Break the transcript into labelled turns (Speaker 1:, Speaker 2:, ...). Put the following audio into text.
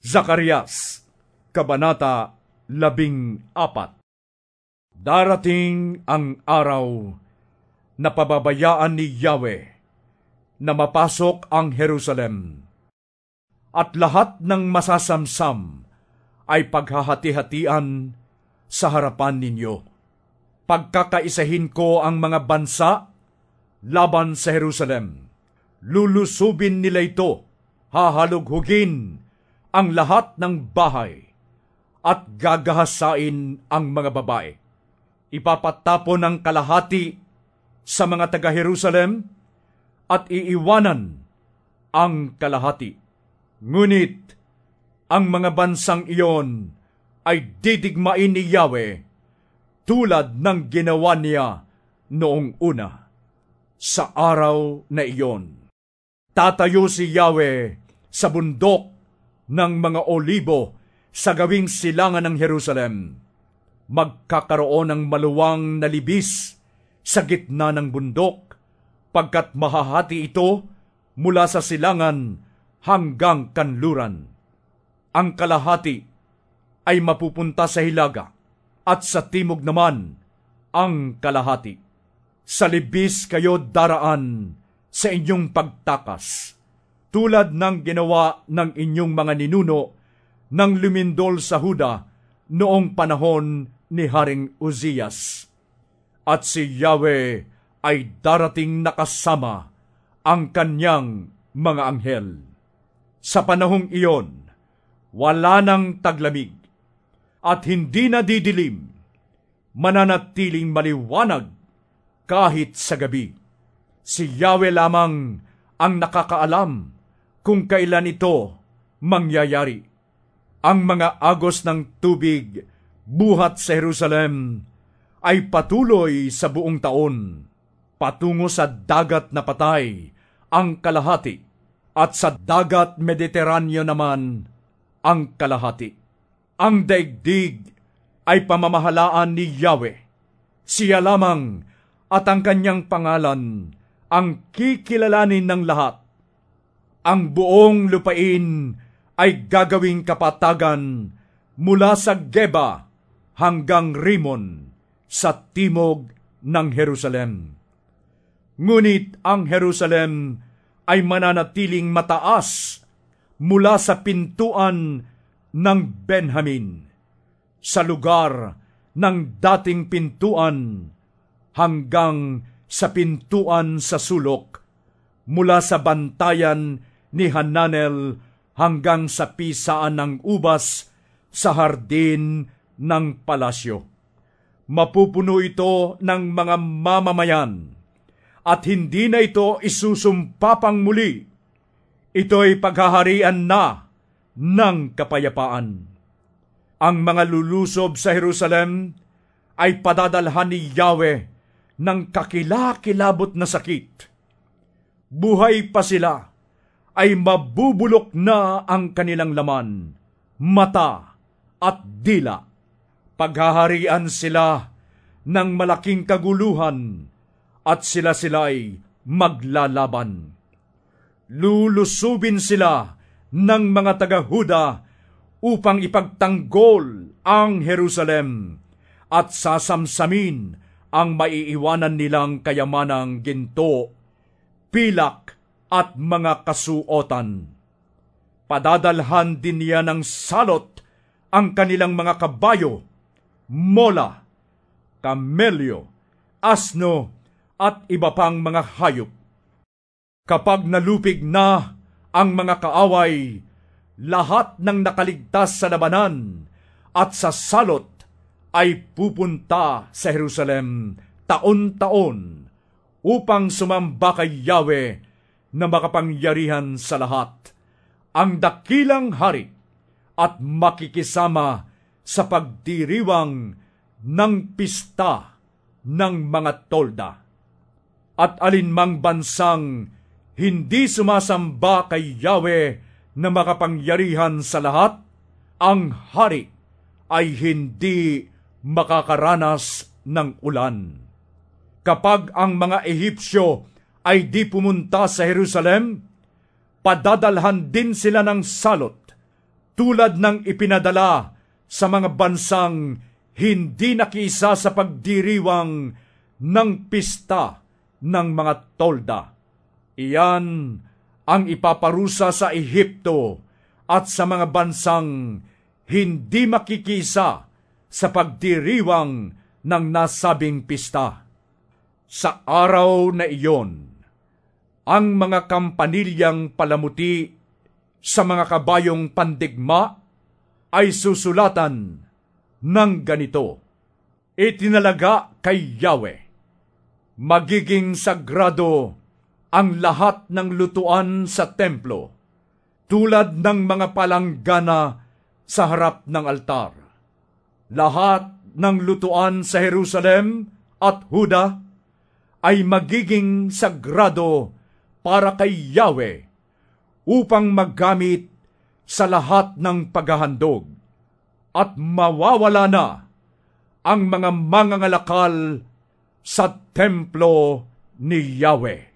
Speaker 1: Zacarias, Kabanata 14. Darating ang araw na pababayaan ni Yahweh na mapasok ang Jerusalem, at lahat ng masasamsam ay paghahati-hatian sa harapan ninyo. Pagkakaisahin ko ang mga bansa laban sa Jerusalem. Lulusubin nila ito, hahalughugin ang lahat ng bahay, at gagahasain ang mga babae. Ipapatapon ang kalahati sa mga taga-Jerusalem at iiwanan ang kalahati. Ngunit ang mga bansang iyon ay didigmain ni Yahweh tulad ng ginawa niya noong una. Sa araw na iyon, tatayo si Yahweh sa bundok ng mga olibo sa gawing silangan ng Jerusalem. Magkakaroon ng maluwang na libis sa gitna ng bundok, pagkat mahahati ito mula sa silangan hanggang kanluran. Ang kalahati ay mapupunta sa hilaga, at sa timog naman ang kalahati. Sa libis kayo daraan sa inyong pagtakas, tulad ng ginawa ng inyong mga ninuno nang lumindol sa Huda noong panahon ni Haring Uzzias. At si Yahweh ay darating nakasama ang kanyang mga anghel. Sa panahong iyon, wala nang taglamig at hindi na didilim, mananatiling maliwanag kahit sa gabi. Si Yahweh lamang ang nakakaalam kung kailan ito mangyayari. Ang mga agos ng tubig buhat sa Jerusalem ay patuloy sa buong taon. Patungo sa dagat na patay ang kalahati, at sa dagat Mediteraneo naman ang kalahati. Ang daigdig ay pamamahalaan ni Yahweh. Siya lamang at ang kanyang pangalan ang kikilalanin ng lahat. Ang buong lupain ay gagawing kapatagan mula sa Geba hanggang Rimon sa timog ng Jerusalem. Ngunit ang Jerusalem ay mananatiling mataas mula sa pintuan ng Benjamin, sa lugar ng dating pintuan hanggang sa pintuan sa sulok, mula sa bantayan ni Hananel hanggang sa pisaan ng ubas sa hardin ng palasyo. Mapupuno ito ng mga mamamayan, at hindi na ito isusumpa pang muli. Ito'y paghaharian na ng kapayapaan. Ang mga lulusob sa Jerusalem ay padadalhan ni Yahweh ng kakilakilabot na sakit. Buhay pa sila, ay mabubulok na ang kanilang laman, mata at dila. Paghaharian sila ng malaking kaguluhan, at sila-sila'y maglalaban. Lulusubin sila ng mga taga-Huda upang ipagtanggol ang Jerusalem, at sasamsamin ang maiiwanan nilang kayamanang ginto, pilak at mga kasuotan. Padadalhan din niya ng salot ang kanilang mga kabayo, mola, kamelyo, asno at iba pang mga hayop. Kapag nalupig na ang mga kaaway, lahat ng nakaligtas sa labanan at sa salot ay pupunta sa Jerusalem taon-taon upang sumamba kay Yahweh na makapangyarihan sa lahat, ang dakilang hari, at makikisama sa pagdiriwang ng pista ng mga tolda. At alinmang bansang hindi sumasamba kay Yahweh na makapangyarihan sa lahat, ang hari ay hindi makakaranas ng ulan. Kapag ang mga Ehipsyo ay di pumunta sa Jerusalem, padadalhan din sila ng salot tulad ng ipinadala sa mga bansang hindi nakiisa sa pagdiriwang ng pista ng mga tolda. Iyan ang ipaparusa sa Ehipto at sa mga bansang hindi makikisa sa pagdiriwang ng nasabing pista. Sa araw na iyon, ang mga kampanilyang palamuti sa mga kabayong pandigma ay susulatan ng ganito: Itinalaga kay Yahweh. Magiging sagrado ang lahat ng lutuan sa templo, tulad ng mga palanggana sa harap ng altar. Lahat ng lutuan sa Jerusalem at Huda ay magiging sagrado para kay Yahweh upang maggamit sa lahat ng paghahandog, at mawawala na ang mga mangangalakal sa templo ni Yahweh.